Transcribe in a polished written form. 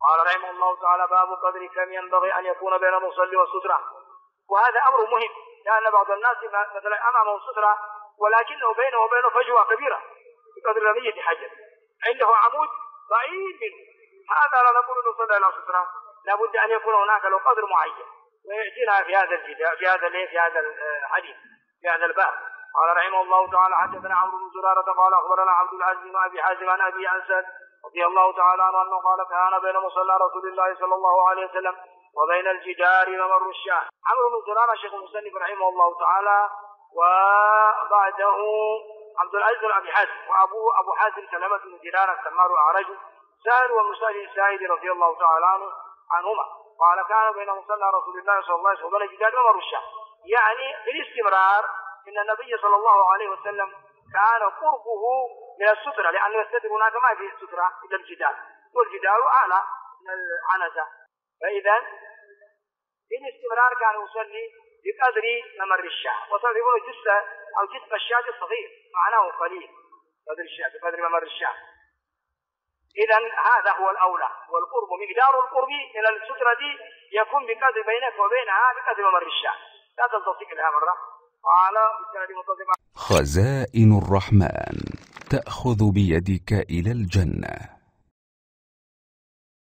قال رحمه الله تعالى: باب قدر كم ينبغي أن يكون بين المصلي والسترة. وهذا أمر مهم، لأن بعض الناس مثلا أمامه سترة ولكنه بينه وبينه فجوة كبيرة بقدر رمية حجر، عنده عمود ضعيف منه، هذا لا نقول انه صلى الى سترة، لابد ان يكون هناك له قدر معين، ويأتينا في هذا الجدال في هذا الحديث في هذا الباب. قال رحمه الله تعالى: حدثنا عمرو بن زرارة قال اخبرنا عبد العزيز بن ابي حازم عن ابي انسد رضي الله تعالى عنه انه قال: كان بين مصلى رسول الله صلى الله عليه وسلم وبين الجدار ممر الشاه. عمرو بن زرارة شيخ المصنف رحمه الله تعالى، وبعده عبد العزيز بن ابي حازم، وابوه ابو حازم سلمة بن دينار السمار الاعرج سهل ومسعد السائد رضي الله تعالى عنهما. قال: كان بين مصلى رسول الله صلى الله عليه وسلم وبين الجدار ممر الشاه، يعني بالاستمرار ان النبي صلى الله عليه وسلم كان قربه من السترة، لانه يستتر هناك ما في السترة الا الجدار، والجدار اعلى من العنزة، فاذا بالاستمرار كان يصلي بقدر ممر الشاه، وتعرفون جسم الشاة الصغير معناه قليل، قدر الشاة بقدر ممر الشاه. إذا هذا هو الأولى، والقرب مقدار القرب من السترة دي يكون بقدر بينك وبينها بقدر ممر الشاه، لا تلتصق لها مرة. قال: خزائن الرحمن تأخذ بيدك إلى الجنة.